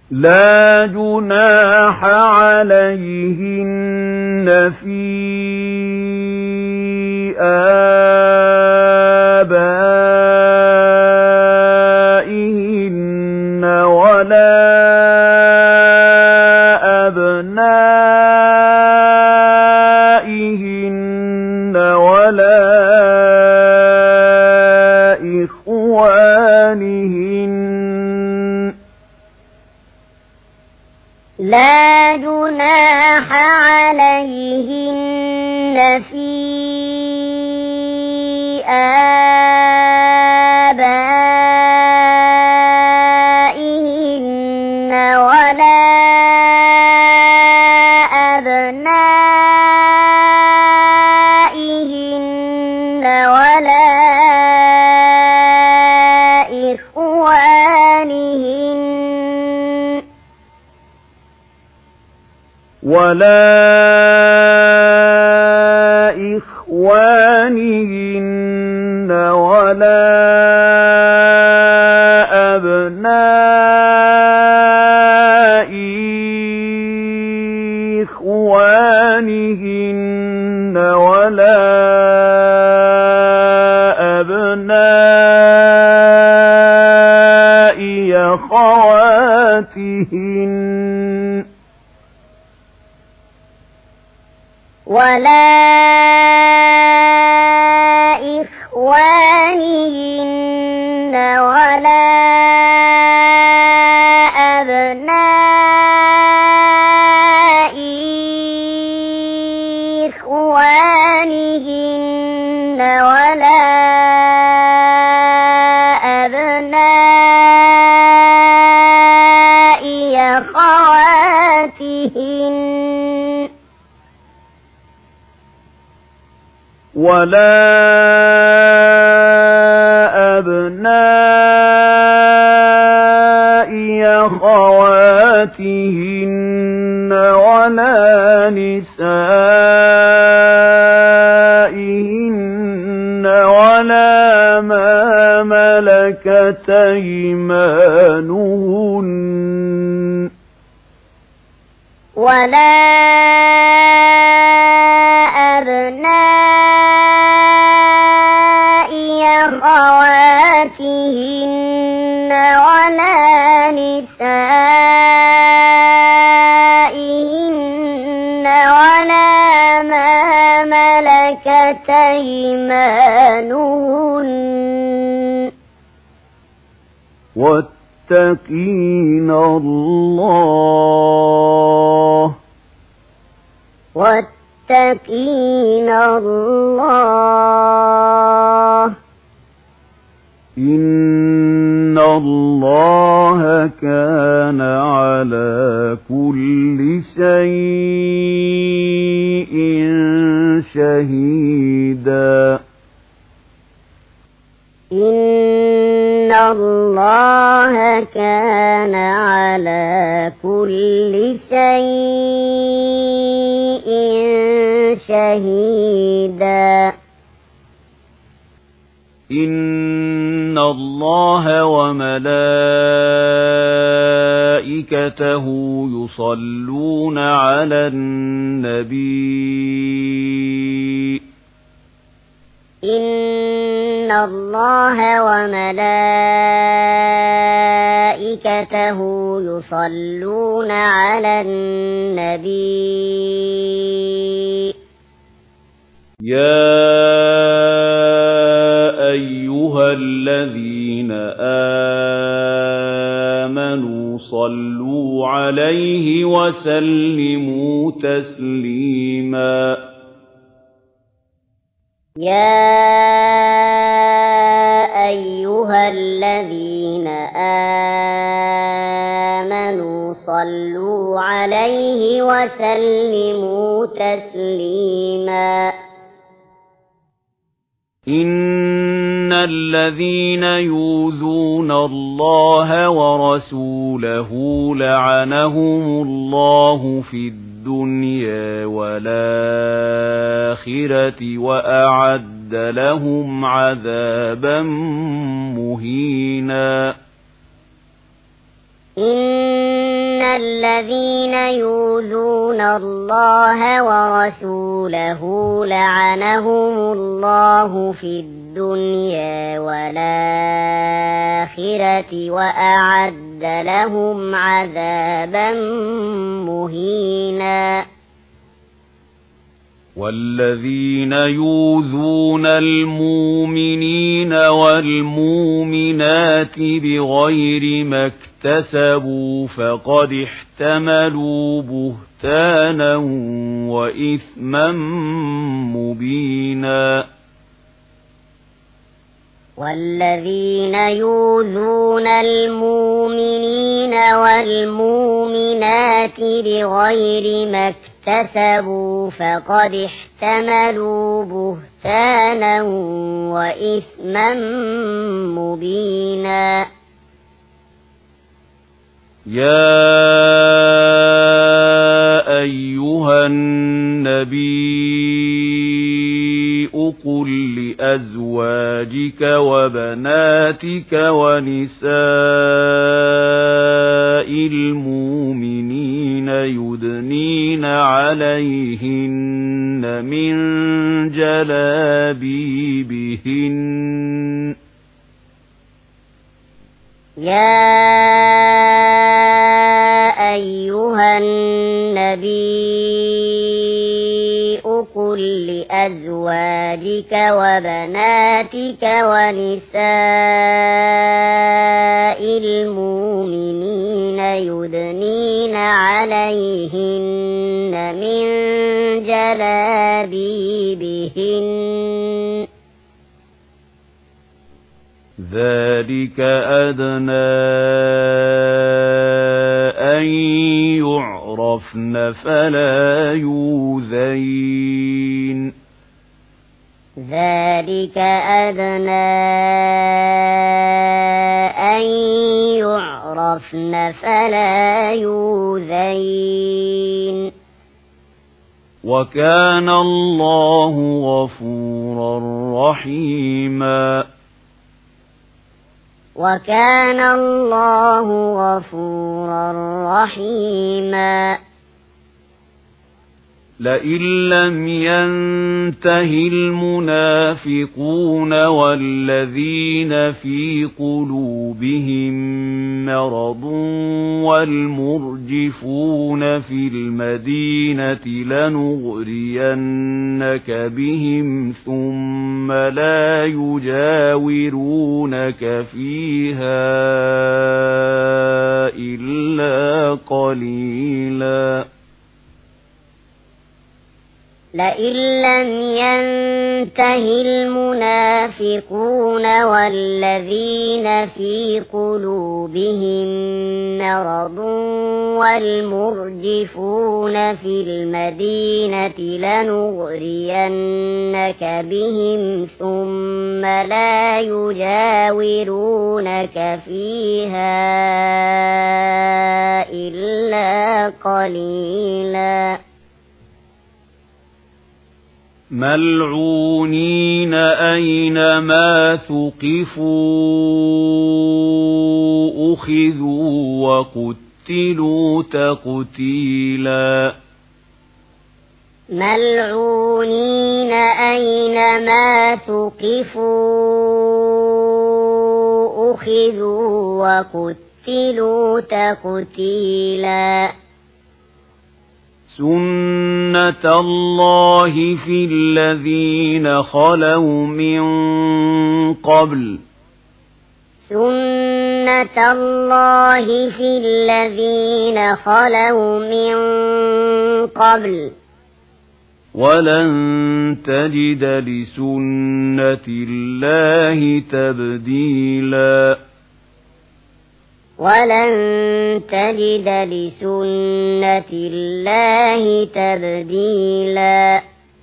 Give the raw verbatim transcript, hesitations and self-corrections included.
لا جناح عليهن في آبائهن ولا أبنائهن ولا إخوانهن لا جناح عليهن في آبائهن ولا أبنائهن ولا إخوانهن ولا إخوانهن ولا أبناء إخوانهن ولا أبناء أخواتهن ولا إخوانهن ولا أبناء إخوانهن ولا أبناء أخواتهن ولا أبناء أخواتهن ولا نسائهن ولا ما ملكت أيمانهن ولا أبناء أخواتهن ولا نسائهن ولا ما ملكت أيمانهن واتقين الله واتقين الله إن الله كان على كل شيء شهيدا إن الله كان على كل شيء شهيدا إن الله وملائكته يصلون على النبي إن الله وملائكته يصلون على النبي يا أيها الذين آمنوا صلوا عليه وسلموا تسليما يا أيها الذين آمنوا صلوا عليه وسلموا تسليما إن الذين يؤذون الله ورسوله لعنهم الله في الدنيا والآخرة وأعد لهم عذابا مهينا إن الذين يؤذون الله ورسوله لعنهم الله في الدنيا والآخرة وأعد لهم عذابا مهينا والذين يؤذون المؤمنين والمؤمنات بغير ما اكتسبوا فقد احتملوا بهتانا وإثما مبينا والذين يؤذون المؤمنين والمؤمنات بغير ما اكتسبوا فقد احتملوا بهتانا وإثما مبينا يا أيها النبي قل لأزواجك وبناتك ونساء المؤمنين يدنين عليهن من جلابيبهن يا أيها النبي قل لأزواجك وبناتك ونساء المؤمنين يدنين عليهن من جلابيبهن ذلك أدنى أن يعرفن فلا يؤذين ذلك أدنى أن يعرفن فلا يؤذين وكان الله غفورا رحيما وكان الله غفورا رحيما لئن لم ينته المنافقون والذين في قلوبهم مرض والمرجفون في المدينة لنغرينك بهم ثم لا يجاورونك فيها إلا قليلا لئن لم ينته المنافقون والذين في قلوبهم مرض والمرجفون في المدينة لنغرينك بهم ثم لا يجاورونك فيها إلا قليلا ملعونين أينما ثقفوا أخذوا وقتلوا تقتيلا ملعونين أينما ثقفوا أخذوا وقتلوا تقتيلا سنة الله في الذين خلوا من قبل سنة الله في الذين خلوا من قبل ولن تجد لسنة الله تبديلا ولن تجد لسنة الله تبديلا